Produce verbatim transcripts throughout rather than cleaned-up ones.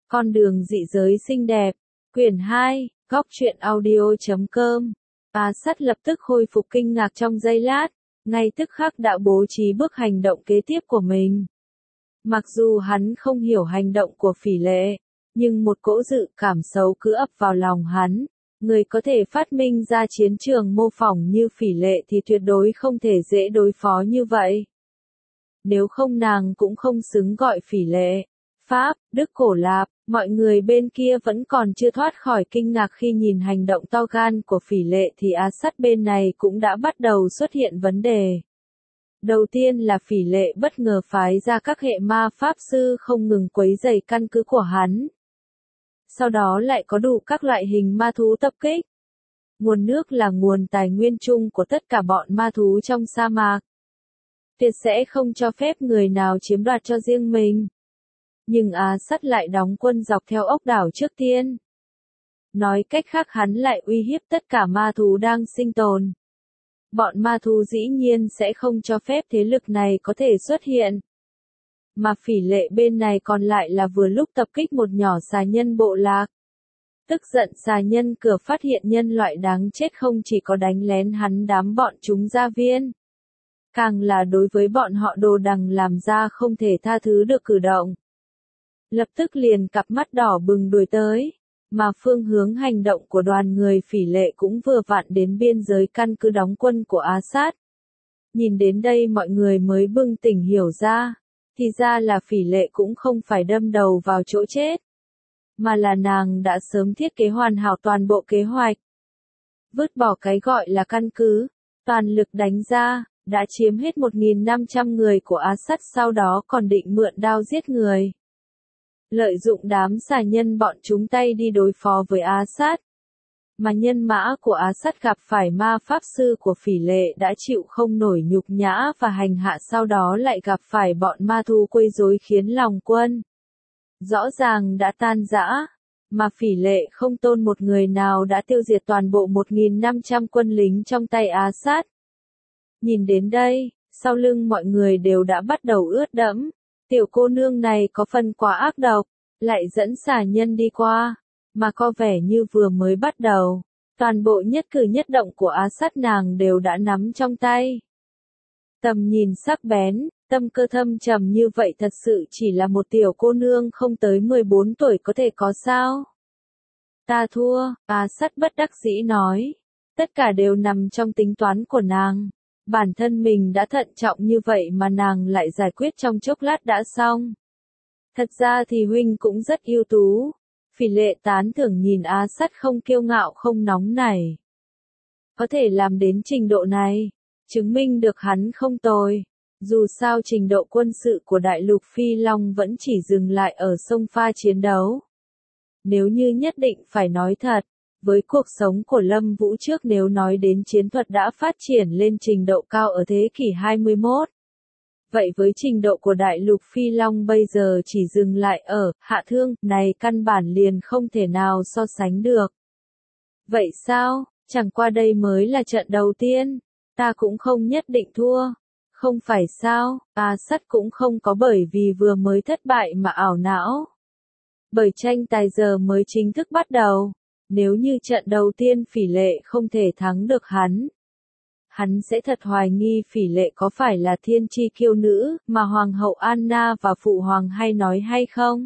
Con đường dị giới xinh đẹp, quyển hai, góc truyện audio chấm com. A Sắt lập tức hồi phục kinh ngạc trong giây lát, ngay tức khắc đã bố trí bước hành động kế tiếp của mình. Mặc dù hắn không hiểu hành động của Phỉ Lệ, nhưng một cỗ dự cảm xấu cứ ập vào lòng hắn. Người có thể phát minh ra chiến trường mô phỏng như Phỉ Lệ thì tuyệt đối không thể dễ đối phó như vậy. Nếu không nàng cũng không xứng gọi Phỉ Lệ. Pháp, Đức Cổ Lạp, mọi người bên kia vẫn còn chưa thoát khỏi kinh ngạc khi nhìn hành động to gan của Phỉ Lệ thì A Sắt bên này cũng đã bắt đầu xuất hiện vấn đề. Đầu tiên là Phỉ Lệ bất ngờ phái ra các hệ ma pháp sư không ngừng quấy rầy căn cứ của hắn. Sau đó lại có đủ các loại hình ma thú tập kích. Nguồn nước là nguồn tài nguyên chung của tất cả bọn ma thú trong sa mạc. Tuyệt sẽ không cho phép người nào chiếm đoạt cho riêng mình. Nhưng A Sắt lại đóng quân dọc theo ốc đảo trước tiên. Nói cách khác hắn lại uy hiếp tất cả ma thú đang sinh tồn. Bọn ma thú dĩ nhiên sẽ không cho phép thế lực này có thể xuất hiện. Mà Phỉ Lệ bên này còn lại là vừa lúc tập kích một nhỏ xà nhân bộ lạc. Tức giận xà nhân cửa phát hiện nhân loại đáng chết không chỉ có đánh lén hắn đám bọn chúng gia viên. Càng là đối với bọn họ Đồ Đằng làm ra không thể tha thứ được cử động. Lập tức liền cặp mắt đỏ bừng đuổi tới, mà phương hướng hành động của đoàn người Phỉ Lệ cũng vừa vặn đến biên giới căn cứ đóng quân của A Sắt. Nhìn đến đây mọi người mới bừng tỉnh hiểu ra, thì ra là Phỉ Lệ cũng không phải đâm đầu vào chỗ chết, mà là nàng đã sớm thiết kế hoàn hảo toàn bộ kế hoạch. Vứt bỏ cái gọi là căn cứ, toàn lực đánh ra, đã chiếm hết một nghìn năm trăm người của A Sắt, sau đó còn định mượn đao giết người. Lợi dụng đám xà nhân bọn chúng tay đi đối phó với A Sắt. Mà nhân mã của A Sắt gặp phải ma pháp sư của Phỉ Lệ đã chịu không nổi nhục nhã và hành hạ, sau đó lại gặp phải bọn ma thú quấy rối khiến lòng quân rõ ràng đã tan rã, mà Phỉ Lệ không tôn một người nào đã tiêu diệt toàn bộ một nghìn năm trăm quân lính trong tay A Sắt. Nhìn đến đây, sau lưng mọi người đều đã bắt đầu ướt đẫm. Tiểu cô nương này có phần quá ác độc, lại dẫn xà nhân đi qua, mà có vẻ như vừa mới bắt đầu, toàn bộ nhất cử nhất động của A Sắt nàng đều đã nắm trong tay. Tầm nhìn sắc bén, tâm cơ thâm trầm như vậy thật sự chỉ là một tiểu cô nương không tới mười bốn tuổi có thể có sao? Ta thua, A Sắt bất đắc dĩ nói, tất cả đều nằm trong tính toán của nàng. Bản thân mình đã thận trọng như vậy mà nàng lại giải quyết trong chốc lát đã xong. Thật ra thì huynh cũng rất ưu tú. Phỉ Lệ tán thưởng nhìn A Sắt không kiêu ngạo không nóng nảy. Có thể làm đến trình độ này, chứng minh được hắn không tồi. Dù sao trình độ quân sự của Đại Lục Phi Long vẫn chỉ dừng lại ở sông pha chiến đấu. Nếu như nhất định phải nói thật, với cuộc sống của Lâm Vũ trước nếu nói đến chiến thuật đã phát triển lên trình độ cao ở thế kỷ hai mươi mốt. Vậy với trình độ của Đại Lục Phi Long bây giờ chỉ dừng lại ở hạ thương này căn bản liền không thể nào so sánh được. Vậy sao, chẳng qua đây mới là trận đầu tiên, ta cũng không nhất định thua. Không phải sao, A Sắt cũng không có bởi vì vừa mới thất bại mà ảo não. Bởi tranh tài giờ mới chính thức bắt đầu. Nếu như trận đầu tiên Phỉ Lệ không thể thắng được hắn, hắn sẽ thật hoài nghi Phỉ Lệ có phải là thiên chi kiêu nữ mà Hoàng hậu Anna và Phụ Hoàng hay nói hay không?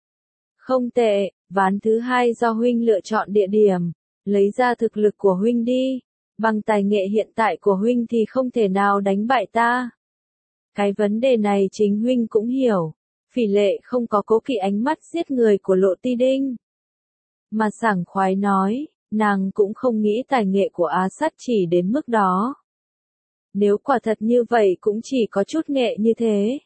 Không tệ, ván thứ hai do huynh lựa chọn địa điểm, lấy ra thực lực của huynh đi, bằng tài nghệ hiện tại của huynh thì không thể nào đánh bại ta. Cái vấn đề này chính huynh cũng hiểu, Phỉ Lệ không có cố kỵ ánh mắt giết người của Lộ Ti Đinh. Mà sảng khoái nói, nàng cũng không nghĩ tài nghệ của A Sắt chỉ đến mức đó. Nếu quả thật như vậy cũng chỉ có chút nghệ như thế.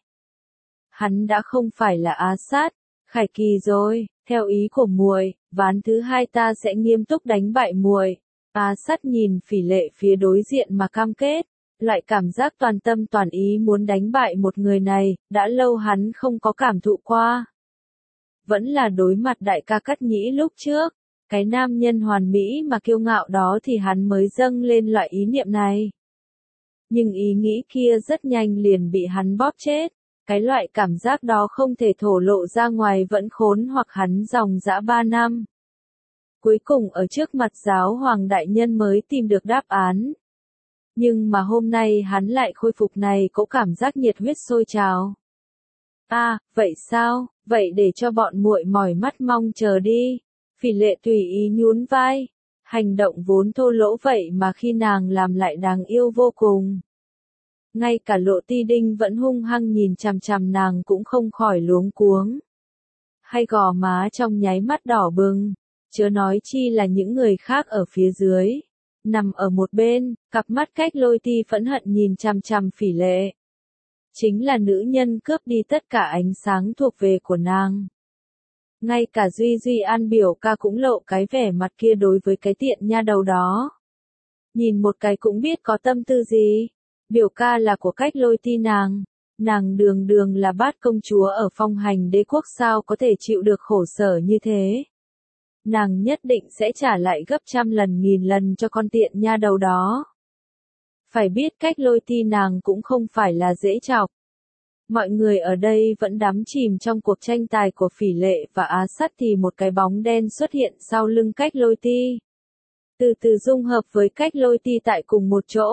Hắn đã không phải là A Sắt, Khải Kỳ rồi, theo ý của muội, ván thứ hai ta sẽ nghiêm túc đánh bại muội. A Sắt nhìn Phỉ Lệ phía đối diện mà cam kết, loại cảm giác toàn tâm toàn ý muốn đánh bại một người này, đã lâu hắn không có cảm thụ qua. Vẫn là đối mặt đại ca Cát Nhĩ lúc trước, cái nam nhân hoàn mỹ mà kiêu ngạo đó thì hắn mới dâng lên loại ý niệm này. Nhưng ý nghĩ kia rất nhanh liền bị hắn bóp chết, Cái loại cảm giác đó không thể thổ lộ ra ngoài vẫn khốn hoặc hắn dòng dã ba năm. Cuối cùng ở trước mặt giáo hoàng đại nhân mới tìm được đáp án. Nhưng mà hôm nay hắn lại khôi phục này có cảm giác nhiệt huyết sôi trào. À, vậy sao, vậy để cho bọn muội mỏi mắt mong chờ đi. Phỉ Lệ tùy ý nhún vai. Hành động vốn thô lỗ vậy mà khi nàng làm lại đáng yêu vô cùng. Ngay cả Lộ Ti Đinh vẫn hung hăng nhìn chằm chằm nàng cũng không khỏi luống cuống. Hay gò má trong nháy mắt đỏ bừng, chớ nói chi là những người khác ở phía dưới. Nằm ở một bên, cặp mắt Cách Lôi Ti phẫn hận nhìn chằm chằm Phỉ Lệ. Chính là nữ nhân cướp đi tất cả ánh sáng thuộc về của nàng. Ngay cả Duy Duy An biểu ca cũng lộ cái vẻ mặt kia đối với cái tiện nha đầu đó. Nhìn một cái cũng biết có tâm tư gì. Biểu ca là của Cách Lôi Ti nàng. Nàng đường đường là bát công chúa ở phong hành đế quốc sao có thể chịu được khổ sở như thế. Nàng nhất định sẽ trả lại gấp trăm lần nghìn lần cho con tiện nha đầu đó. Phải biết Cách Lôi Ti nàng cũng không phải là dễ chọc. Mọi người ở đây vẫn đắm chìm trong cuộc tranh tài của Phỉ Lệ và Á Sắt thì một cái bóng đen xuất hiện sau lưng Cách Lôi Ti. Từ từ dung hợp với Cách Lôi Ti tại cùng một chỗ.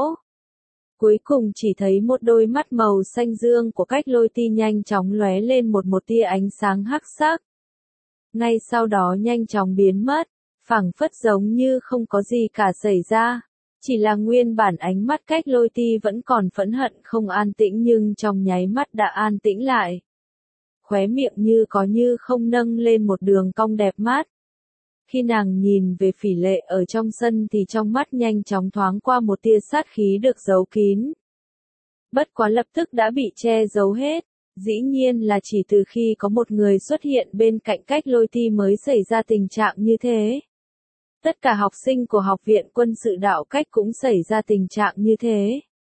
Cuối cùng chỉ thấy một đôi mắt màu xanh dương của Cách Lôi Ti nhanh chóng lóe lên một một tia ánh sáng hắc sắc. Ngay sau đó nhanh chóng biến mất, phảng phất giống như không có gì cả xảy ra. Chỉ là nguyên bản ánh mắt Cách Lôi Ti vẫn còn phẫn hận không an tĩnh nhưng trong nháy mắt đã an tĩnh lại. Khóe miệng như có như không nâng lên một đường cong đẹp mắt. Khi nàng nhìn về Phỉ Lệ ở trong sân thì trong mắt nhanh chóng thoáng qua một tia sát khí được giấu kín. Bất quá lập tức đã bị che giấu hết, dĩ nhiên là chỉ từ khi có một người xuất hiện bên cạnh Cách Lôi Ti mới xảy ra tình trạng như thế. Tất cả học sinh của Học viện Quân sự Đạo Cách cũng xảy ra tình trạng như thế.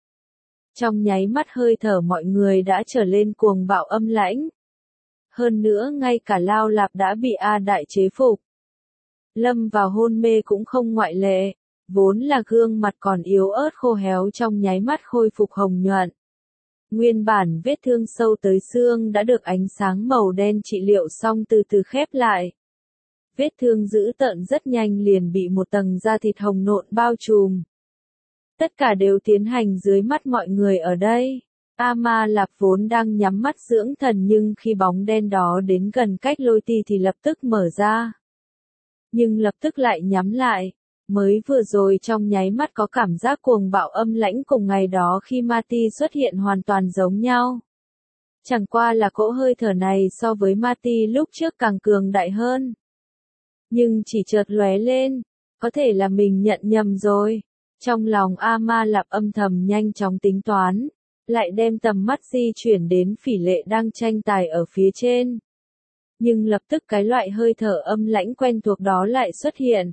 Trong nháy mắt hơi thở mọi người đã trở lên cuồng bạo âm lãnh. Hơn nữa ngay cả Lao Lạp đã bị A Đại chế phục. Lâm vào hôn mê cũng không ngoại lệ, vốn là gương mặt còn yếu ớt khô héo trong nháy mắt khôi phục hồng nhuận. Nguyên bản vết thương sâu tới xương đã được ánh sáng màu đen trị liệu xong từ từ khép lại. Vết thương dữ tợn rất nhanh liền bị một tầng da thịt hồng nộn bao trùm. Tất cả đều tiến hành dưới mắt mọi người ở đây. A Ma Lạp vốn đang nhắm mắt dưỡng thần nhưng khi bóng đen đó đến gần Cách Lôi Ti thì lập tức mở ra. Nhưng lập tức lại nhắm lại. Mới vừa rồi trong nháy mắt có cảm giác cuồng bạo âm lãnh cùng ngày đó khi Ma Ti xuất hiện hoàn toàn giống nhau. Chẳng qua là cỗ hơi thở này so với Ma Ti lúc trước càng cường đại hơn. Nhưng chỉ chợt lóe lên, có thể là mình nhận nhầm rồi. Trong lòng A Ma Lạp âm thầm nhanh chóng tính toán, lại đem tầm mắt di chuyển đến Phỉ Lệ đang tranh tài ở phía trên. Nhưng lập tức cái loại hơi thở âm lãnh quen thuộc đó lại xuất hiện.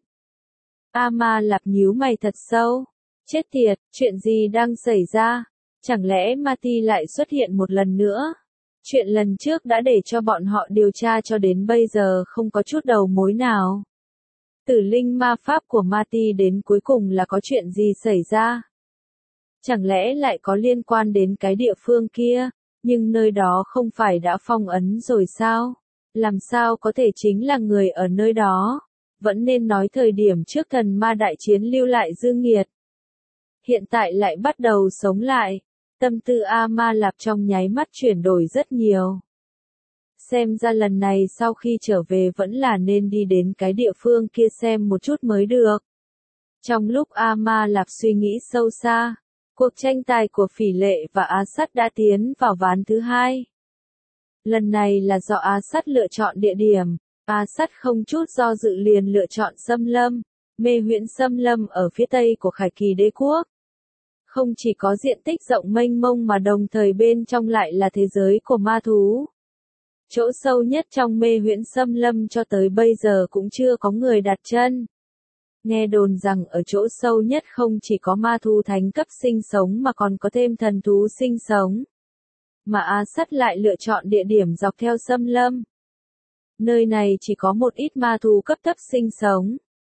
A Ma Lạp nhíu mày thật sâu. Chết tiệt, chuyện gì đang xảy ra? Chẳng lẽ Ma Ti lại xuất hiện một lần nữa? Chuyện lần trước đã để cho bọn họ điều tra cho đến bây giờ không có chút đầu mối nào. Tử linh ma pháp của Ma Ti đến cuối cùng là có chuyện gì xảy ra? Chẳng lẽ lại có liên quan đến cái địa phương kia, nhưng nơi đó không phải đã phong ấn rồi sao? Làm sao có thể chính là người ở nơi đó? Vẫn nên nói thời điểm trước thần ma đại chiến lưu lại dương nghiệt. Hiện tại lại bắt đầu sống lại. Tâm tư A Ma Lạp trong nháy mắt chuyển đổi rất nhiều. Xem ra lần này sau khi trở về vẫn là nên đi đến cái địa phương kia xem một chút mới được. Trong lúc A Ma Lạp suy nghĩ sâu xa, cuộc tranh tài của Phỉ Lệ và Á Sắt đã tiến vào ván thứ hai. Lần này là do Á Sắt lựa chọn địa điểm, Á Sắt không chút do dự liền lựa chọn Xâm Lâm, mê huyễn Xâm Lâm ở phía tây của Khải Kỳ Đế Quốc. Không chỉ có diện tích rộng mênh mông mà đồng thời bên trong lại là thế giới của ma thú. Chỗ sâu nhất trong mê huyễn Xâm Lâm cho tới bây giờ cũng chưa có người đặt chân. Nghe đồn rằng ở chỗ sâu nhất không chỉ có ma thú thánh cấp sinh sống mà còn có thêm thần thú sinh sống. Mà Á Sắt lại lựa chọn địa điểm dọc theo Xâm Lâm. Nơi này chỉ có một ít ma thú cấp thấp sinh sống.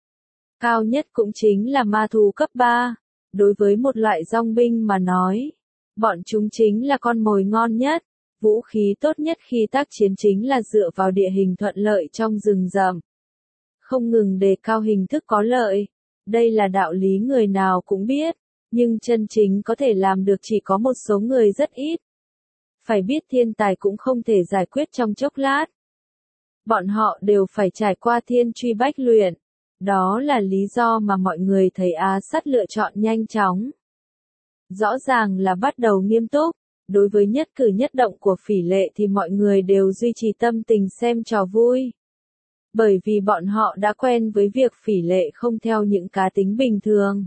Cao nhất cũng chính là ma thú cấp ba. Đối với một loại dòng binh mà nói, bọn chúng chính là con mồi ngon nhất. Vũ khí tốt nhất khi tác chiến chính là dựa vào địa hình thuận lợi trong rừng rậm. Không ngừng đề cao hình thức có lợi. Đây là đạo lý người nào cũng biết, nhưng chân chính có thể làm được chỉ có một số người rất ít. Phải biết thiên tài cũng không thể giải quyết trong chốc lát. Bọn họ đều phải trải qua thiên truy bách luyện. Đó là lý do mà mọi người thấy Á Sắt lựa chọn nhanh chóng. Rõ ràng là bắt đầu nghiêm túc. Đối với nhất cử nhất động của Phỉ Lệ thì mọi người đều duy trì tâm tình xem trò vui. Bởi vì bọn họ đã quen với việc Phỉ Lệ không theo những cá tính bình thường.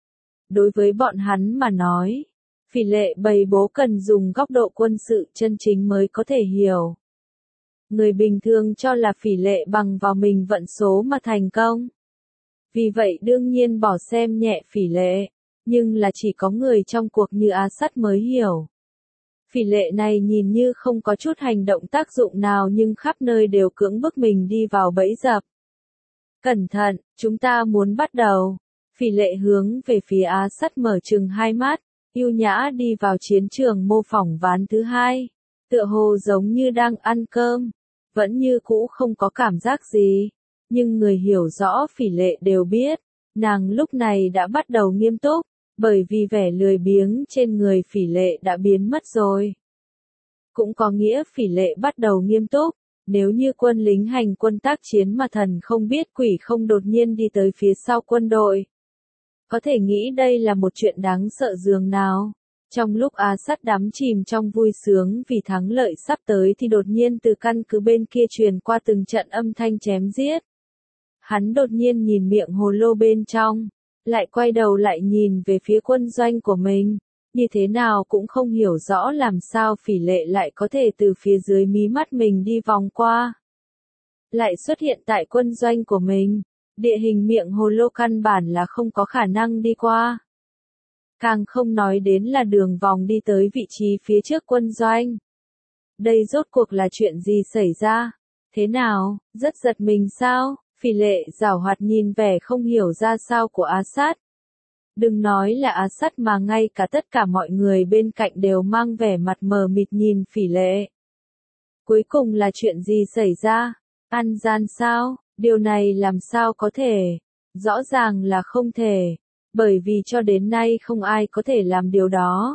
Đối với bọn hắn mà nói, Phỉ Lệ bày bố cần dùng góc độ quân sự chân chính mới có thể hiểu. Người bình thường cho là Phỉ Lệ bằng vào mình vận số mà thành công. Vì vậy đương nhiên bỏ xem nhẹ Phỉ Lệ, nhưng là chỉ có người trong cuộc như Á Sắt mới hiểu. Phỉ Lệ này nhìn như không có chút hành động tác dụng nào nhưng khắp nơi đều cưỡng bức mình đi vào bẫy dập. Cẩn thận, chúng ta muốn bắt đầu. Phỉ Lệ hướng về phía Á Sắt mở trừng hai mắt, yêu nhã đi vào chiến trường mô phỏng ván thứ hai. Tựa hồ giống như đang ăn cơm, vẫn như cũ không có cảm giác gì. Nhưng người hiểu rõ Phỉ Lệ đều biết, nàng lúc này đã bắt đầu nghiêm túc. Bởi vì vẻ lười biếng trên người Phỉ Lệ đã biến mất rồi. Cũng có nghĩa Phỉ Lệ bắt đầu nghiêm túc, nếu như quân lính hành quân tác chiến mà thần không biết quỷ không đột nhiên đi tới phía sau quân đội. Có thể nghĩ đây là một chuyện đáng sợ dường nào. Trong lúc Á Sắt đắm chìm trong vui sướng vì thắng lợi sắp tới thì đột nhiên từ căn cứ bên kia truyền qua từng trận âm thanh chém giết. Hắn đột nhiên nhìn miệng hồ lô bên trong. Lại quay đầu lại nhìn về phía quân doanh của mình, như thế nào cũng không hiểu rõ làm sao Phỉ Lệ lại có thể từ phía dưới mí mắt mình đi vòng qua. Lại xuất hiện tại quân doanh của mình, địa hình miệng hồ lô căn bản là không có khả năng đi qua. Càng không nói đến là đường vòng đi tới vị trí phía trước quân doanh. Đây rốt cuộc là chuyện gì xảy ra? Thế nào, rất giật mình sao? Phỉ Lệ giảo hoạt nhìn vẻ không hiểu ra sao của Á Sắt. Đừng nói là Á Sắt mà ngay cả tất cả mọi người bên cạnh đều mang vẻ mặt mờ mịt nhìn Phỉ Lệ. Cuối cùng là chuyện gì xảy ra? Ăn gian sao? Điều này làm sao có thể? Rõ ràng là không thể. Bởi vì cho đến nay không ai có thể làm điều đó.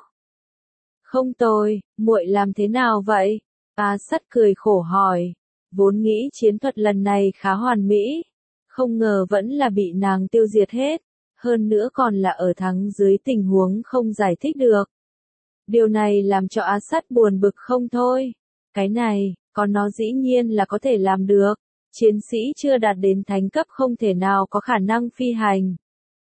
Không tôi, muội làm thế nào vậy? Á Sắt cười khổ hỏi. Vốn nghĩ chiến thuật lần này khá hoàn mỹ, không ngờ vẫn là bị nàng tiêu diệt hết, hơn nữa còn là ở thắng dưới tình huống không giải thích được. Điều này làm cho Á Sắt buồn bực không thôi. Cái này, còn nó dĩ nhiên là có thể làm được. Chiến sĩ chưa đạt đến thánh cấp không thể nào có khả năng phi hành.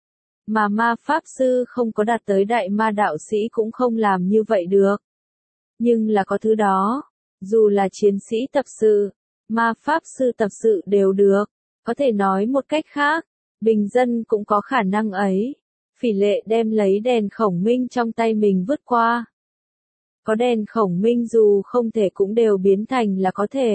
Mà ma pháp sư không có đạt tới đại ma đạo sĩ cũng không làm như vậy được. Nhưng là có thứ đó, dù là chiến sĩ tập sự, ma pháp sư tập sự đều được. Có thể nói một cách khác, bình dân cũng có khả năng ấy. Phỉ Lệ đem lấy đèn khổng minh trong tay mình vứt qua. Có đèn khổng minh dù không thể cũng đều biến thành là có thể.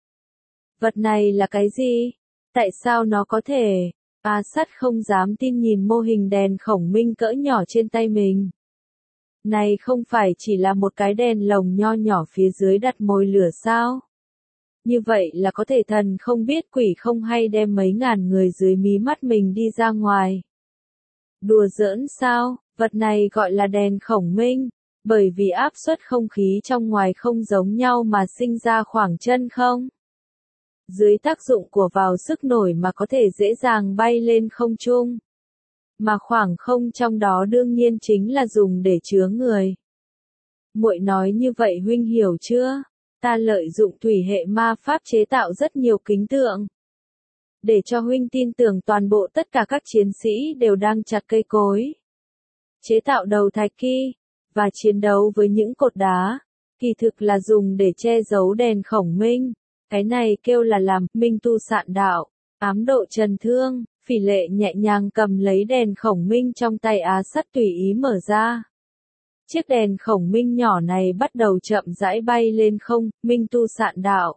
Vật này là cái gì? Tại sao nó có thể? Á Sắt không dám tin nhìn mô hình đèn khổng minh cỡ nhỏ trên tay mình. Này không phải chỉ là một cái đèn lồng nho nhỏ phía dưới đặt mồi lửa sao? Như vậy là có thể thần không biết quỷ không hay đem mấy ngàn người dưới mí mắt mình đi ra ngoài. Đùa giỡn sao? Vật này gọi là đèn khổng minh, bởi vì áp suất không khí trong ngoài không giống nhau mà sinh ra khoảng chân không. Dưới tác dụng của vào sức nổi mà có thể dễ dàng bay lên không trung. Mà khoảng không trong đó đương nhiên chính là dùng để chứa người. Muội nói như vậy huynh hiểu chưa? Ta lợi dụng thủy hệ ma pháp chế tạo rất nhiều kính tượng. Để cho huynh tin tưởng toàn bộ tất cả các chiến sĩ đều đang chặt cây cối. Chế tạo đầu thạch kỳ, và chiến đấu với những cột đá. Kỳ thực là dùng để che giấu đèn khổng minh. Cái này kêu là làm minh tu sạn đạo. Ám độ trần thương, Phỉ Lệ nhẹ nhàng cầm lấy đèn khổng minh trong tay Á Sắt tùy ý mở ra. Chiếc đèn khổng minh nhỏ này bắt đầu chậm rãi bay lên không, minh tu sạn đạo.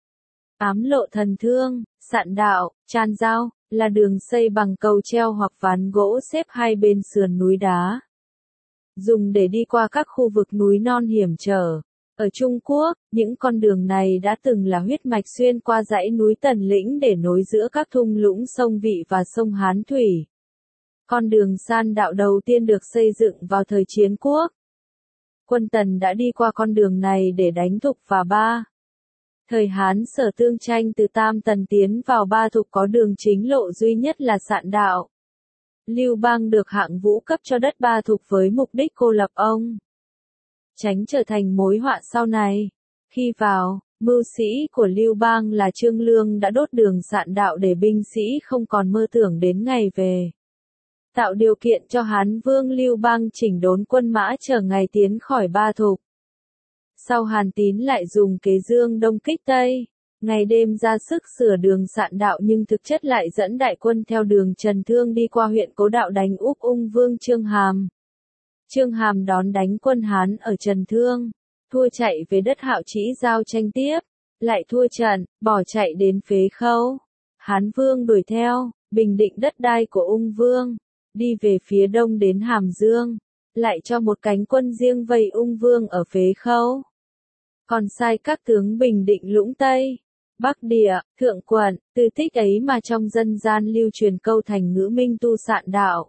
Ám lộ thần thương, sạn đạo, tràn giao, là đường xây bằng cầu treo hoặc ván gỗ xếp hai bên sườn núi đá. Dùng để đi qua các khu vực núi non hiểm trở. Ở Trung Quốc, những con đường này đã từng là huyết mạch xuyên qua dãy núi Tần Lĩnh để nối giữa các thung lũng sông Vị và sông Hán Thủy. Con đường san đạo đầu tiên được xây dựng vào thời Chiến Quốc. Quân Tần đã đi qua con đường này để đánh Thục và Ba. Thời Hán Sở tương tranh từ Tam Tần tiến vào Ba Thục có đường chính lộ duy nhất là Sạn đạo. Lưu Bang được Hạng Vũ cấp cho đất Ba Thục với mục đích cô lập ông, tránh trở thành mối họa sau này. Khi vào, mưu sĩ của Lưu Bang là Trương Lương đã đốt đường Sạn đạo để binh sĩ không còn mơ tưởng đến ngày về. Tạo điều kiện cho Hán Vương Lưu Bang chỉnh đốn quân mã chờ ngày tiến khỏi Ba Thục. Sau Hàn Tín lại dùng kế Dương Đông kích Tây, ngày đêm ra sức sửa đường Sạn đạo nhưng thực chất lại dẫn đại quân theo đường Trần Thương đi qua huyện Cố Đạo đánh úp ung vương Trương Hàm. Trương Hàm đón đánh quân Hán ở Trần Thương, thua chạy về đất Hạo Trĩ giao tranh tiếp, lại thua trận, bỏ chạy đến Phế Khâu. Hán Vương đuổi theo, bình định đất đai của ung vương, đi về phía đông đến Hàm Dương, lại cho một cánh quân riêng vây ung vương ở Phế Khâu. Còn sai các tướng bình định Lũng Tây, Bắc Địa, Thượng Quận, từ tích ấy mà trong dân gian lưu truyền câu thành ngữ minh tu Sạn đạo.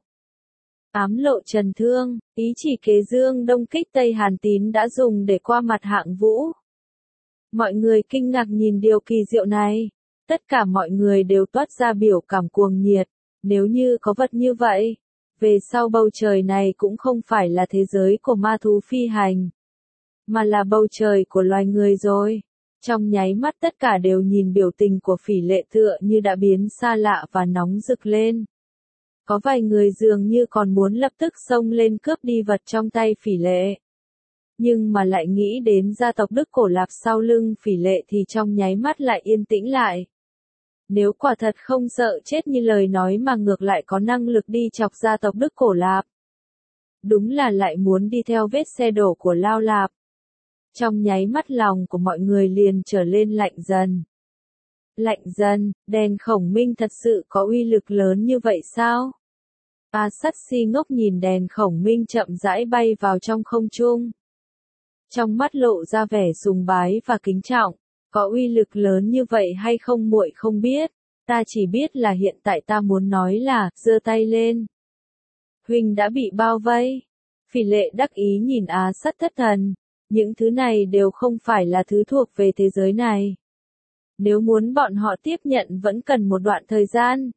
Ám lộ Trần Thương, ý chỉ kế Dương Đông kích Tây Hàn Tín đã dùng để qua mặt Hạng Vũ. Mọi người kinh ngạc nhìn điều kỳ diệu này. Tất cả mọi người đều toát ra biểu cảm cuồng nhiệt. Nếu như có vật như vậy, về sau bầu trời này cũng không phải là thế giới của ma thú phi hành, mà là bầu trời của loài người rồi. Trong nháy mắt tất cả đều nhìn biểu tình của Phỉ Lệ tựa như đã biến xa lạ và nóng rực lên. Có vài người dường như còn muốn lập tức xông lên cướp đi vật trong tay Phỉ Lệ. Nhưng mà lại nghĩ đến gia tộc Đức Cổ Lạp sau lưng Phỉ Lệ thì trong nháy mắt lại yên tĩnh lại. Nếu quả thật không sợ chết như lời nói mà ngược lại có năng lực đi chọc gia tộc Đức Cổ Lạp, đúng là lại muốn đi theo vết xe đổ của Lao Lạp. Trong nháy mắt lòng của mọi người liền trở lên lạnh dần. Lạnh dần, đèn khổng minh thật sự có uy lực lớn như vậy sao? A Sắt si ngốc nhìn đèn khổng minh chậm rãi bay vào trong không trung. Trong mắt lộ ra vẻ sùng bái và kính trọng. Có uy lực lớn như vậy hay không muội không biết, ta chỉ biết là hiện tại ta muốn nói là, giơ tay lên. Huynh đã bị bao vây. Phỉ Lệ đắc ý nhìn Á Sắt thất thần. Những thứ này đều không phải là thứ thuộc về thế giới này. Nếu muốn bọn họ tiếp nhận vẫn cần một đoạn thời gian.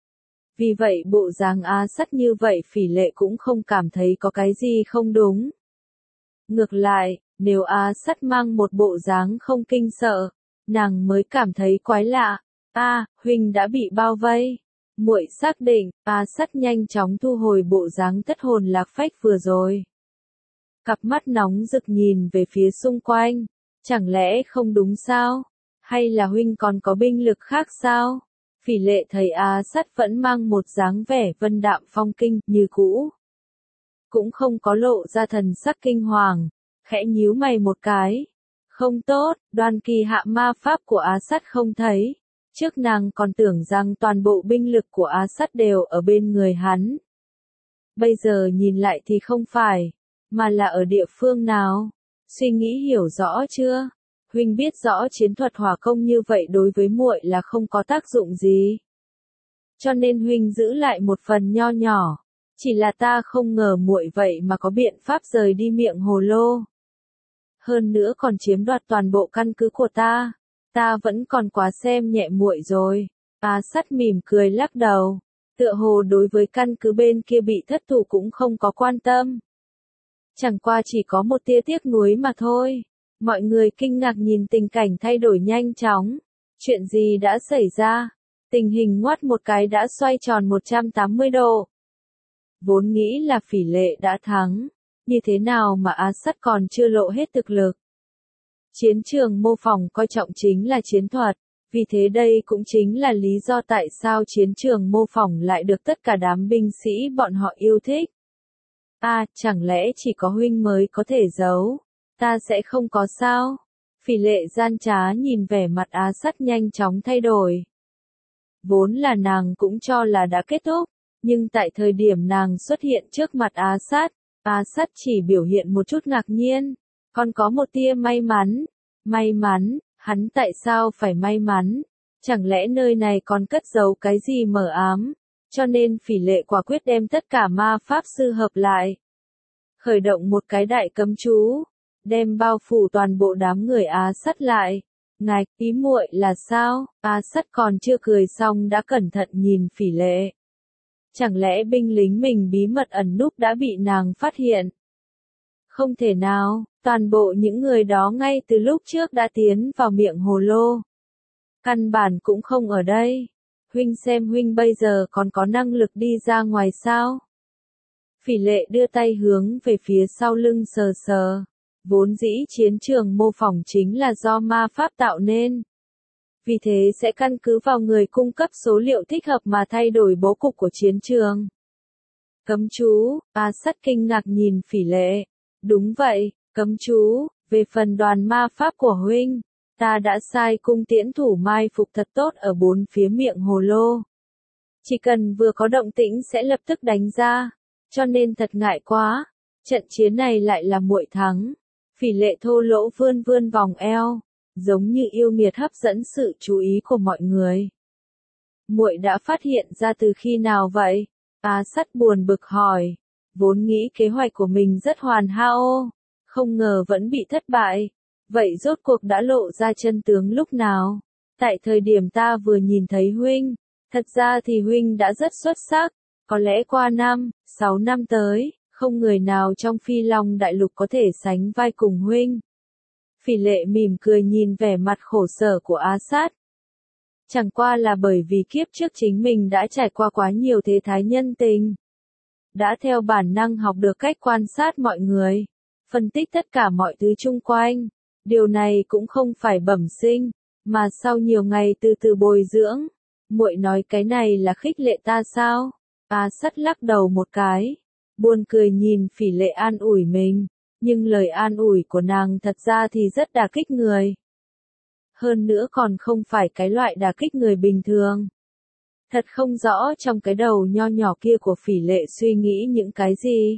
Vì vậy bộ dáng Á Sắt như vậy Phỉ Lệ cũng không cảm thấy có cái gì không đúng. Ngược lại, nếu Á Sắt mang một bộ dáng không kinh sợ, nàng mới cảm thấy quái lạ. A, à, huynh đã bị bao vây. Muội xác định, Á Sắt nhanh chóng thu hồi bộ dáng thất hồn lạc phách vừa rồi. Cặp mắt nóng rực nhìn về phía xung quanh, chẳng lẽ không đúng sao? Hay là huynh còn có binh lực khác sao? Phỉ Lệ thấy Á Sắt vẫn mang một dáng vẻ vân đạm phong kinh như cũ, cũng không có lộ ra thần sắc kinh hoàng, khẽ nhíu mày một cái. Không tốt, Đoan Kỳ hạ ma pháp của Á Sắt không thấy. Trước nàng còn tưởng rằng toàn bộ binh lực của Á Sắt đều ở bên người hắn. Bây giờ nhìn lại thì không phải, mà là ở địa phương nào? Suy nghĩ hiểu rõ chưa? Huynh biết rõ chiến thuật hỏa công như vậy đối với muội là không có tác dụng gì. Cho nên huynh giữ lại một phần nho nhỏ. Chỉ là ta không ngờ muội vậy mà có biện pháp rời đi miệng hồ lô. Hơn nữa còn chiếm đoạt toàn bộ căn cứ của ta. Ta vẫn còn quá xem nhẹ muội rồi. Á Sắt mỉm cười lắc đầu. Tựa hồ đối với căn cứ bên kia bị thất thủ cũng không có quan tâm. Chẳng qua chỉ có một tia tiếc nuối mà thôi. Mọi người kinh ngạc nhìn tình cảnh thay đổi nhanh chóng. Chuyện gì đã xảy ra? Tình hình ngoắt một cái đã xoay tròn một trăm tám mươi độ. Vốn nghĩ là Phỉ Lệ đã thắng. Như thế nào mà Á Sắt còn chưa lộ hết thực lực? Chiến trường mô phỏng coi trọng chính là chiến thuật. Vì thế đây cũng chính là lý do tại sao chiến trường mô phỏng lại được tất cả đám binh sĩ bọn họ yêu thích. À, chẳng lẽ chỉ có huynh mới có thể giấu? Ta sẽ không có sao? Phỉ Lệ gian trá nhìn vẻ mặt Á Sắt nhanh chóng thay đổi. Vốn là nàng cũng cho là đã kết thúc, nhưng tại thời điểm nàng xuất hiện trước mặt Á Sắt, Á Sắt chỉ biểu hiện một chút ngạc nhiên. Còn có một tia may mắn. May mắn, hắn tại sao phải may mắn? Chẳng lẽ nơi này còn cất giấu cái gì mờ ám? Cho nên Phỉ Lệ quả quyết đem tất cả ma pháp sư hợp lại. Khởi động một cái đại cấm chú, đem bao phủ toàn bộ đám người Á Sắt lại. Ngài, ý muội là sao? Á Sắt còn chưa cười xong đã cẩn thận nhìn Phỉ Lệ. Chẳng lẽ binh lính mình bí mật ẩn núp đã bị nàng phát hiện? Không thể nào, toàn bộ những người đó ngay từ lúc trước đã tiến vào miệng hồ lô. Căn bản cũng không ở đây. Huynh xem huynh bây giờ còn có năng lực đi ra ngoài sao? Phỉ Lệ đưa tay hướng về phía sau lưng sờ sờ. Vốn dĩ chiến trường mô phỏng chính là do ma pháp tạo nên. Vì thế sẽ căn cứ vào người cung cấp số liệu thích hợp mà thay đổi bố cục của chiến trường. Cấm chú, Á Sắt kinh ngạc nhìn Phỉ Lệ. Đúng vậy, cấm chú, về phần đoàn ma pháp của huynh, ta đã sai cung tiễn thủ mai phục thật tốt ở bốn phía miệng hồ lô. Chỉ cần vừa có động tĩnh sẽ lập tức đánh ra, cho nên thật ngại quá, trận chiến này lại là muội thắng. Phỉ Lệ thô lỗ vươn vươn vòng eo, giống như yêu nghiệt hấp dẫn sự chú ý của mọi người. Muội đã phát hiện ra từ khi nào vậy? Á Sắt buồn bực hỏi, vốn nghĩ kế hoạch của mình rất hoàn hảo, không ngờ vẫn bị thất bại. Vậy rốt cuộc đã lộ ra chân tướng lúc nào? Tại thời điểm ta vừa nhìn thấy huynh, thật ra thì huynh đã rất xuất sắc, có lẽ qua năm, sáu năm tới, không người nào trong Phi Long Đại Lục có thể sánh vai cùng huynh. Phỉ Lệ mỉm cười nhìn vẻ mặt khổ sở của Á Sắt. Chẳng qua là bởi vì kiếp trước chính mình đã trải qua quá nhiều thế thái nhân tình. Đã theo bản năng học được cách quan sát mọi người, phân tích tất cả mọi thứ chung quanh. Điều này cũng không phải bẩm sinh, mà sau nhiều ngày từ từ bồi dưỡng. Muội nói cái này là khích lệ ta sao? Á Sắt lắc đầu một cái, buồn cười nhìn Phỉ Lệ an ủi mình, nhưng lời an ủi của nàng thật ra thì rất đả kích người. Hơn nữa còn không phải cái loại đả kích người bình thường. Thật không rõ trong cái đầu nho nhỏ kia của Phỉ Lệ suy nghĩ những cái gì.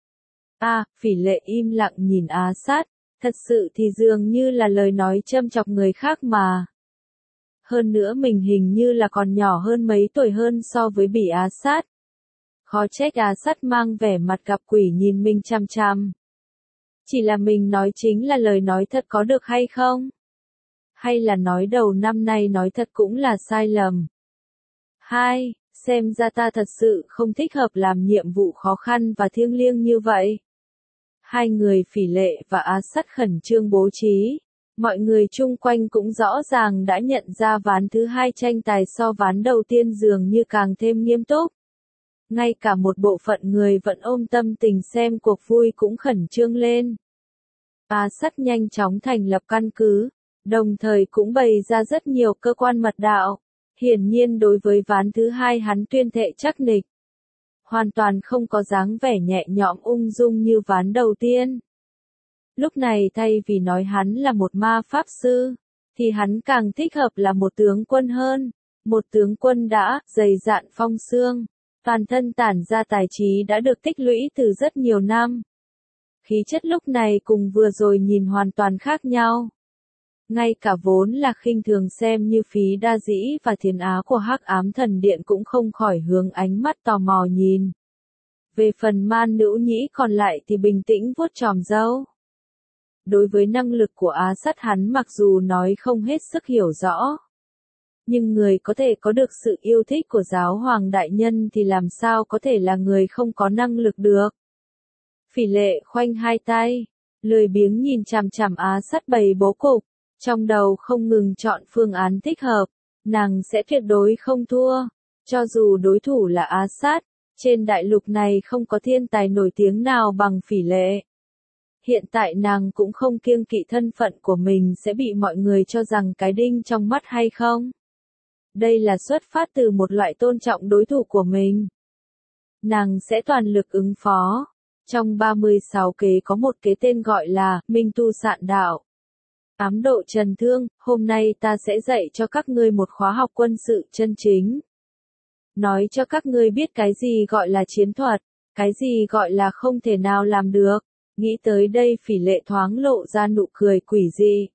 À, Phỉ Lệ im lặng nhìn Á Sắt, thật sự thì dường như là lời nói châm chọc người khác mà. Hơn nữa mình hình như là còn nhỏ hơn mấy tuổi hơn so với Bỉ Á Sắt. Khó trách Á Sắt mang vẻ mặt gặp quỷ nhìn mình chăm chăm. Chỉ là mình nói chính là lời nói thật có được hay không? Hay là nói đầu năm nay nói thật cũng là sai lầm? Hai, xem ra ta thật sự không thích hợp làm nhiệm vụ khó khăn và thiêng liêng như vậy. Hai người Phỉ Lệ và Á Sắt khẩn trương bố trí. Mọi người chung quanh cũng rõ ràng đã nhận ra ván thứ hai tranh tài so ván đầu tiên dường như càng thêm nghiêm túc. Ngay cả một bộ phận người vẫn ôm tâm tình xem cuộc vui cũng khẩn trương lên. Á Sắt nhanh chóng thành lập căn cứ, đồng thời cũng bày ra rất nhiều cơ quan mật đạo. Hiển nhiên đối với ván thứ hai hắn tuyên thệ chắc nịch. Hoàn toàn không có dáng vẻ nhẹ nhõm ung dung như ván đầu tiên. Lúc này thay vì nói hắn là một ma pháp sư, thì hắn càng thích hợp là một tướng quân hơn. Một tướng quân đã dày dạn phong xương, toàn thân tản ra tài trí đã được tích lũy từ rất nhiều năm. Khí chất lúc này cùng vừa rồi nhìn hoàn toàn khác nhau. Ngay cả vốn là khinh thường xem như Phí Đa Dĩ và Thiến Á của Hắc Ám Thần Điện cũng không khỏi hướng ánh mắt tò mò nhìn. Về phần Man Nữ Nhĩ còn lại thì bình tĩnh vuốt chòm râu. Đối với năng lực của Á Sắt hắn mặc dù nói không hết sức hiểu rõ. Nhưng người có thể có được sự yêu thích của giáo hoàng đại nhân thì làm sao có thể là người không có năng lực được. Phỉ Lệ khoanh hai tay, lười biếng nhìn chằm chằm Á Sắt bày bố cục, trong đầu không ngừng chọn phương án thích hợp, nàng sẽ tuyệt đối không thua, cho dù đối thủ là Á Sắt, trên đại lục này không có thiên tài nổi tiếng nào bằng Phỉ Lệ. Hiện tại nàng cũng không kiêng kỵ thân phận của mình sẽ bị mọi người cho rằng cái đinh trong mắt hay không. Đây là xuất phát từ một loại tôn trọng đối thủ của mình. Nàng sẽ toàn lực ứng phó. Trong ba mươi sáu kế có một kế tên gọi là Minh Tu Sạn Đạo. Ám độ trần thương, hôm nay ta sẽ dạy cho các ngươi một khóa học quân sự chân chính. Nói cho các ngươi biết cái gì gọi là chiến thuật, cái gì gọi là không thể nào làm được. Nghĩ tới đây Phỉ Lệ thoáng lộ ra nụ cười quỷ dị.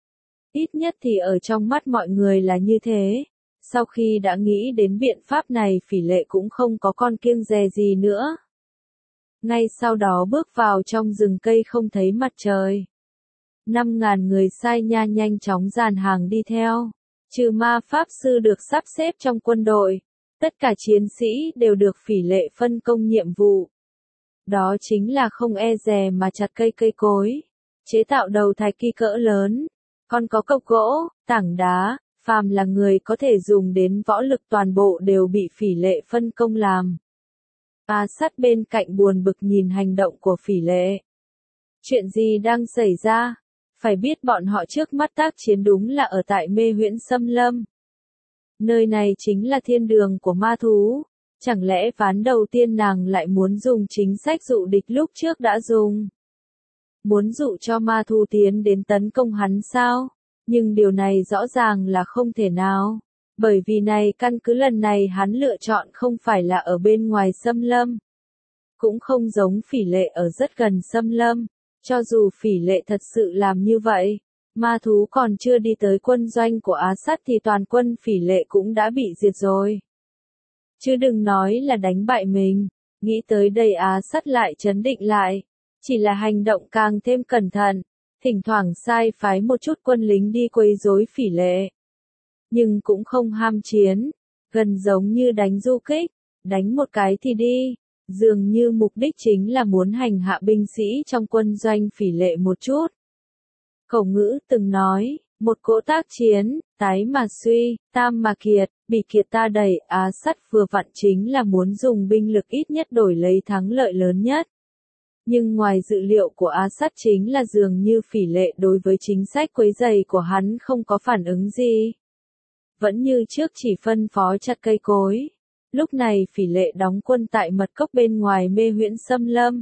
Ít nhất thì ở trong mắt mọi người là như thế. Sau khi đã nghĩ đến biện pháp này Phỉ Lệ cũng không có con kiêng dè gì nữa. Ngay sau đó bước vào trong rừng cây không thấy mặt trời. Năm ngàn người sai nha nhanh chóng dàn hàng đi theo. Trừ ma pháp sư được sắp xếp trong quân đội. Tất cả chiến sĩ đều được Phỉ Lệ phân công nhiệm vụ. Đó chính là không e dè mà chặt cây cây cối. Chế tạo đầu thạch kỳ cỡ lớn. Còn có cọc gỗ, tảng đá, phàm là người có thể dùng đến võ lực toàn bộ đều bị Phỉ Lệ phân công làm. A Sắt bên cạnh buồn bực nhìn hành động của Phỉ Lệ. Chuyện gì đang xảy ra? Phải biết bọn họ trước mắt tác chiến đúng là ở tại Mê Huyễn Xâm Lâm. Nơi này chính là thiên đường của ma thú. Chẳng lẽ ván đầu tiên nàng lại muốn dùng chính sách dụ địch lúc trước đã dùng? Muốn dụ cho ma thú tiến đến tấn công hắn sao? Nhưng điều này rõ ràng là không thể nào. Bởi vì này căn cứ lần này hắn lựa chọn không phải là ở bên ngoài xâm lâm. Cũng không giống Phỉ Lệ ở rất gần xâm lâm. Cho dù Phỉ Lệ thật sự làm như vậy, ma thú còn chưa đi tới quân doanh của Á Sắt thì toàn quân Phỉ Lệ cũng đã bị diệt rồi. Chứ đừng nói là đánh bại mình. Nghĩ tới đây Á Sắt lại trấn định lại. Chỉ là hành động càng thêm cẩn thận. Thỉnh thoảng sai phái một chút quân lính đi quấy rối Phỉ Lệ. Nhưng cũng không ham chiến. Gần giống như đánh du kích. Đánh một cái thì đi. Dường như mục đích chính là muốn hành hạ binh sĩ trong quân doanh Phỉ Lệ một chút. Cổ ngữ từng nói, một cỗ tác chiến, tái mà suy, tam mà kiệt, bị kiệt ta đẩy. Á Sắt vừa vặn chính là muốn dùng binh lực ít nhất đổi lấy thắng lợi lớn nhất. Nhưng ngoài dự liệu của Á Sắt chính là dường như Phỉ Lệ đối với chính sách quấy rầy của hắn không có phản ứng gì. Vẫn như trước chỉ phân phó chặt cây cối. Lúc này Phỉ Lệ đóng quân tại mật cốc bên ngoài Mê Huyễn Xâm Lâm.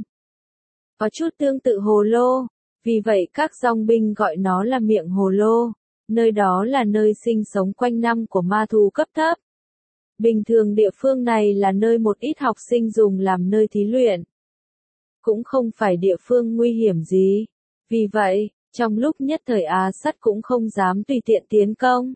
Có chút tương tự hồ lô, vì vậy các dòng binh gọi nó là miệng hồ lô. Nơi đó là nơi sinh sống quanh năm của ma thú cấp thấp. Bình thường địa phương này là nơi một ít học sinh dùng làm nơi thí luyện. Cũng không phải địa phương nguy hiểm gì. Vì vậy, trong lúc nhất thời Á Sắt cũng không dám tùy tiện tiến công.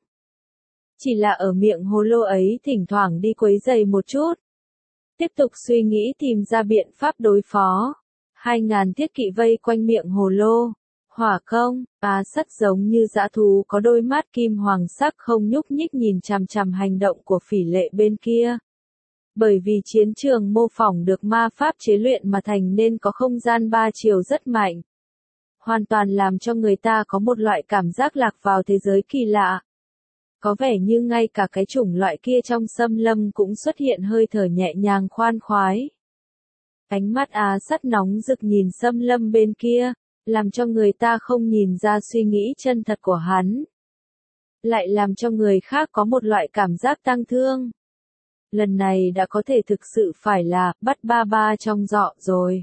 Chỉ là ở miệng hồ lô ấy thỉnh thoảng đi quấy rầy một chút. Tiếp tục suy nghĩ tìm ra biện pháp đối phó. Hai ngàn thiết kỵ vây quanh miệng hồ lô. Hỏa công, Á Sắt giống như dã thú có đôi mắt kim hoàng sắc không nhúc nhích nhìn chằm chằm hành động của Phỉ Lệ bên kia. Bởi vì chiến trường mô phỏng được ma pháp chế luyện mà thành nên có không gian ba chiều rất mạnh. Hoàn toàn làm cho người ta có một loại cảm giác lạc vào thế giới kỳ lạ. Có vẻ như ngay cả cái chủng loại kia trong xâm lâm cũng xuất hiện hơi thở nhẹ nhàng khoan khoái. Ánh mắt Á Sắt nóng rực nhìn xâm lâm bên kia, làm cho người ta không nhìn ra suy nghĩ chân thật của hắn. Lại làm cho người khác có một loại cảm giác tang thương. Lần này đã có thể thực sự phải là bắt ba ba trong giọ rồi.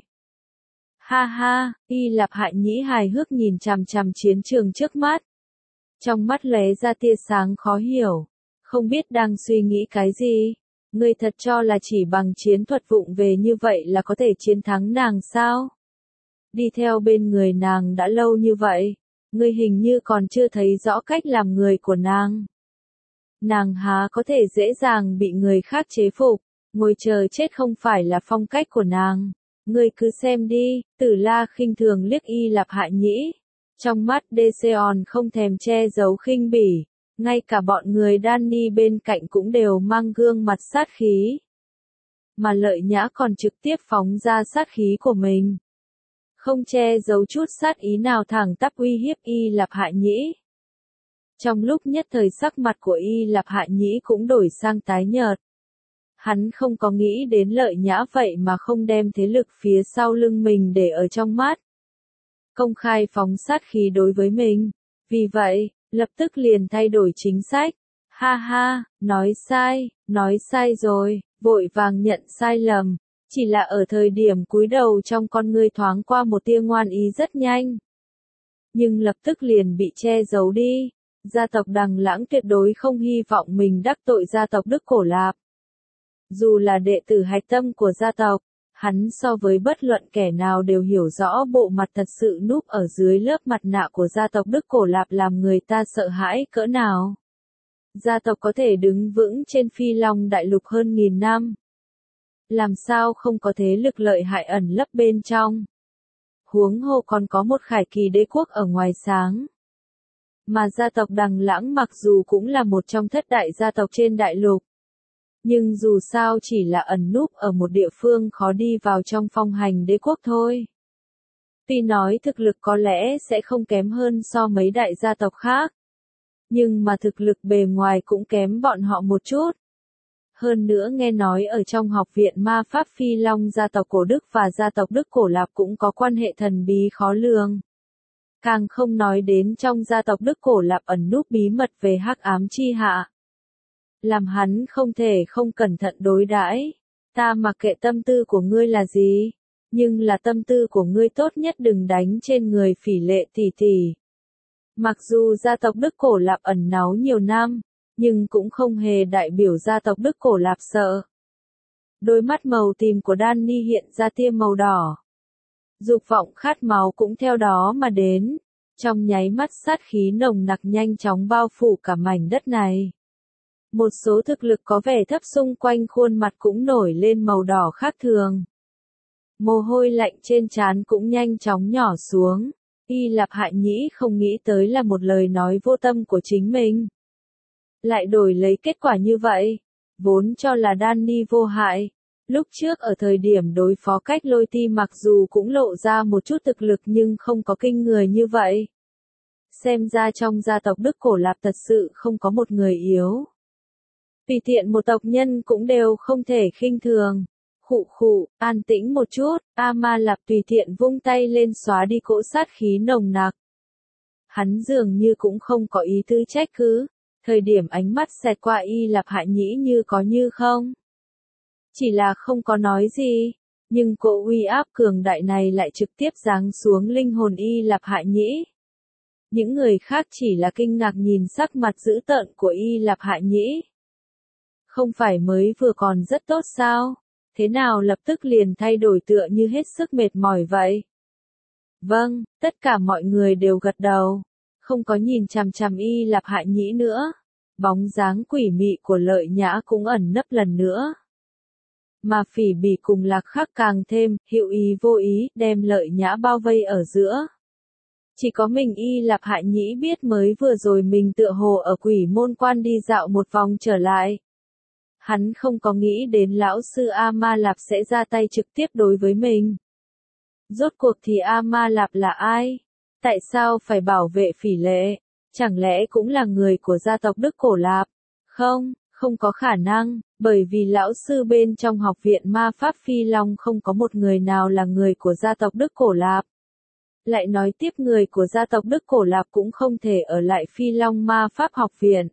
Ha ha, Y Lạp Hại Nhĩ hài hước nhìn chằm chằm chiến trường trước mắt. Trong mắt lóe ra tia sáng khó hiểu, không biết đang suy nghĩ cái gì. Ngươi thật cho là chỉ bằng chiến thuật vụng về như vậy là có thể chiến thắng nàng sao? Đi theo bên người nàng đã lâu như vậy, ngươi hình như còn chưa thấy rõ cách làm người của nàng. Nàng há có thể dễ dàng bị người khác chế phục, ngồi chờ chết không phải là phong cách của nàng. Ngươi cứ xem đi, Tử La khinh thường liếc Y Lạp Hại Nhĩ. Trong mắt Deseon không thèm che giấu khinh bỉ, ngay cả bọn người Danny bên cạnh cũng đều mang gương mặt sát khí. Mà Lợi Nhã còn trực tiếp phóng ra sát khí của mình. Không che giấu chút sát ý nào thẳng tắp uy hiếp Y Lạp Hại Nhĩ. Trong lúc nhất thời sắc mặt của Y Lạp Hại Nhĩ cũng đổi sang tái nhợt. Hắn không có nghĩ đến Lợi Nhã vậy mà không đem thế lực phía sau lưng mình để ở trong mắt. Công khai phóng sát khí đối với mình. Vì vậy, lập tức liền thay đổi chính sách. Ha ha, nói sai, nói sai rồi, vội vàng nhận sai lầm. Chỉ là ở thời điểm cúi đầu trong con ngươi thoáng qua một tia ngoan ý rất nhanh. Nhưng lập tức liền bị che giấu đi. Gia tộc Đằng Lãng tuyệt đối không hy vọng mình đắc tội gia tộc Đức Cổ Lạp. Dù là đệ tử hạch tâm của gia tộc, Hắn so với bất luận kẻ nào đều hiểu rõ bộ mặt thật sự núp ở dưới lớp mặt nạ của gia tộc Đức Cổ Lạp làm người ta sợ hãi cỡ nào. Gia tộc có thể đứng vững trên Phi Long Đại Lục hơn nghìn năm. Làm sao không có thế lực lợi hại ẩn lấp bên trong. Huống hồ còn có một khải kỳ đế quốc ở ngoài sáng. Mà gia tộc Đằng Lãng mặc dù cũng là một trong thất đại gia tộc trên đại lục. Nhưng dù sao chỉ là ẩn núp ở một địa phương khó đi vào trong phong hành đế quốc thôi. Tuy nói thực lực có lẽ sẽ không kém hơn so mấy đại gia tộc khác. Nhưng mà thực lực bề ngoài cũng kém bọn họ một chút. Hơn nữa nghe nói ở trong học viện ma pháp Phi Long gia tộc Cổ Đức và gia tộc Đức Cổ Lạp cũng có quan hệ thần bí khó lường. Càng không nói đến trong gia tộc Đức Cổ Lạp ẩn núp bí mật về hắc ám chi hạ. Làm hắn không thể không cẩn thận đối đãi. Ta mặc kệ tâm tư của ngươi là gì, nhưng là tâm tư của ngươi tốt nhất đừng đánh trên người Phỉ Lệ tỷ tỷ. Mặc dù gia tộc Đức Cổ Lạp ẩn náu nhiều năm, nhưng cũng không hề đại biểu gia tộc Đức Cổ Lạp sợ. Đôi mắt màu tím của Danny hiện ra tia màu đỏ. Dục vọng khát máu cũng theo đó mà đến. Trong nháy mắt sát khí nồng nặc nhanh chóng bao phủ cả mảnh đất này. Một số thực lực có vẻ thấp xung quanh khuôn mặt cũng nổi lên màu đỏ khác thường. Mồ hôi lạnh trên trán cũng nhanh chóng nhỏ xuống. Y Lạp Hại Nhĩ không nghĩ tới là một lời nói vô tâm của chính mình. Lại đổi lấy kết quả như vậy. Vốn cho là Danny vô hại. Lúc trước ở thời điểm đối phó Cách Lôi Ti mặc dù cũng lộ ra một chút thực lực nhưng không có kinh người như vậy. Xem ra trong gia tộc Đức Cổ Lạp thật sự không có một người yếu. Tùy tiện một tộc nhân cũng đều không thể khinh thường. Khụ khụ, an tĩnh một chút, A-ma Lạp tùy tiện vung tay lên xóa đi cỗ sát khí nồng nặc. Hắn dường như cũng không có ý tư trách cứ. Thời điểm ánh mắt xẹt qua Y Lạp Hại Nhĩ như có như không. Chỉ là không có nói gì, nhưng cỗ uy áp cường đại này lại trực tiếp giáng xuống linh hồn Y Lạp Hại Nhĩ. Những người khác chỉ là kinh ngạc nhìn sắc mặt dữ tợn của Y Lạp Hại Nhĩ. Không phải mới vừa còn rất tốt sao? Thế nào lập tức liền thay đổi tựa như hết sức mệt mỏi vậy? Vâng, tất cả mọi người đều gật đầu. Không có nhìn chằm chằm Y Lạp Hại Nhĩ nữa. Bóng dáng quỷ mị của Lợi Nhã cũng ẩn nấp lần nữa. Mà Phỉ Bỉ cùng Lạc Khắc càng thêm, hữu ý vô ý, đem Lợi Nhã bao vây ở giữa. Chỉ có mình Y Lạp Hại Nhĩ biết mới vừa rồi mình tựa hồ ở Quỷ Môn Quan đi dạo một vòng trở lại. Hắn không có nghĩ đến lão sư A-ma Lạp sẽ ra tay trực tiếp đối với mình. Rốt cuộc thì A-ma Lạp là ai? Tại sao phải bảo vệ Phỉ Lệ? Chẳng lẽ cũng là người của gia tộc Đức Cổ Lạp? Không, không có khả năng, bởi vì lão sư bên trong học viện ma pháp Phi Long không có một người nào là người của gia tộc Đức Cổ Lạp. Lại nói tiếp người của gia tộc Đức Cổ Lạp cũng không thể ở lại Phi Long ma pháp học viện.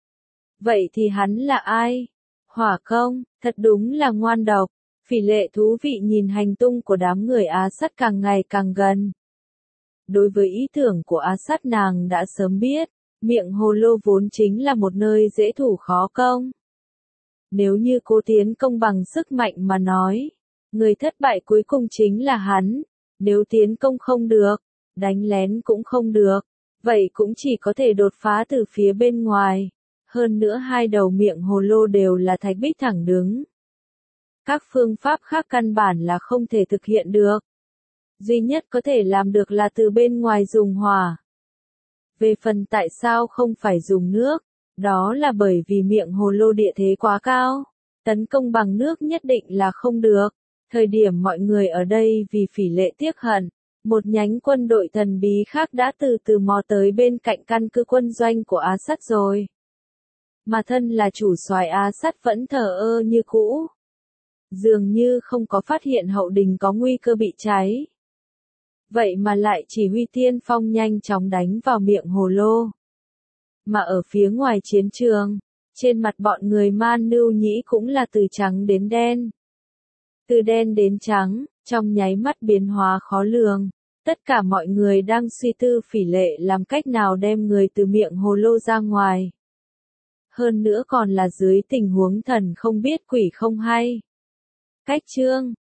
Vậy thì hắn là ai? Hỏa Công, thật đúng là ngoan độc. Phỉ Lệ thú vị nhìn hành tung của đám người Á Sắt càng ngày càng gần. Đối với ý tưởng của Á Sắt nàng đã sớm biết, miệng hồ lô vốn chính là một nơi dễ thủ khó công. Nếu như cô tiến công bằng sức mạnh mà nói, người thất bại cuối cùng chính là hắn. Nếu tiến công không được, đánh lén cũng không được, vậy cũng chỉ có thể đột phá từ phía bên ngoài. Hơn nữa hai đầu miệng hồ lô đều là thạch bích thẳng đứng. Các phương pháp khác căn bản là không thể thực hiện được. Duy nhất có thể làm được là từ bên ngoài dùng hỏa. Về phần tại sao không phải dùng nước, đó là bởi vì miệng hồ lô địa thế quá cao. Tấn công bằng nước nhất định là không được. Thời điểm mọi người ở đây vì Phỉ Lệ tiếc hận, một nhánh quân đội thần bí khác đã từ từ mò tới bên cạnh căn cứ quân doanh của Á Sắt rồi. Mà thân là chủ soái Á Sắt vẫn thờ ơ như cũ. Dường như không có phát hiện hậu đình có nguy cơ bị cháy. Vậy mà lại chỉ huy tiên phong nhanh chóng đánh vào miệng hồ lô. Mà ở phía ngoài chiến trường, trên mặt bọn người Man Nưu Nhĩ cũng là từ trắng đến đen. Từ đen đến trắng, trong nháy mắt biến hóa khó lường. Tất cả mọi người đang suy tư Phỉ Lệ làm cách nào đem người từ miệng hồ lô ra ngoài. Hơn nữa còn là dưới tình huống thần không biết quỷ không hay. Cách chương